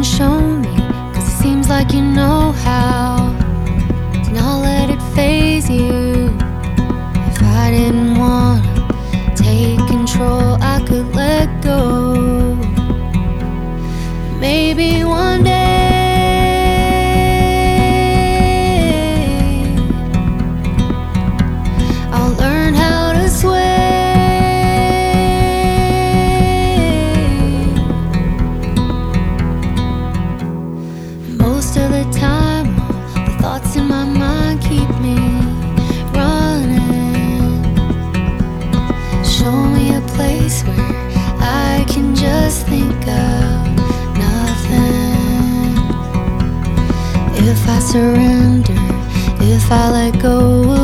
show me, 'cause it seems like you know how to not let it phase you. If I didn't wanna take control, I could let go. Maybe one day I'll learn how to sway. Most of the time, all the thoughts in my mind keep me running. Show me a place where I can just think of nothing. If I surrender, if I let go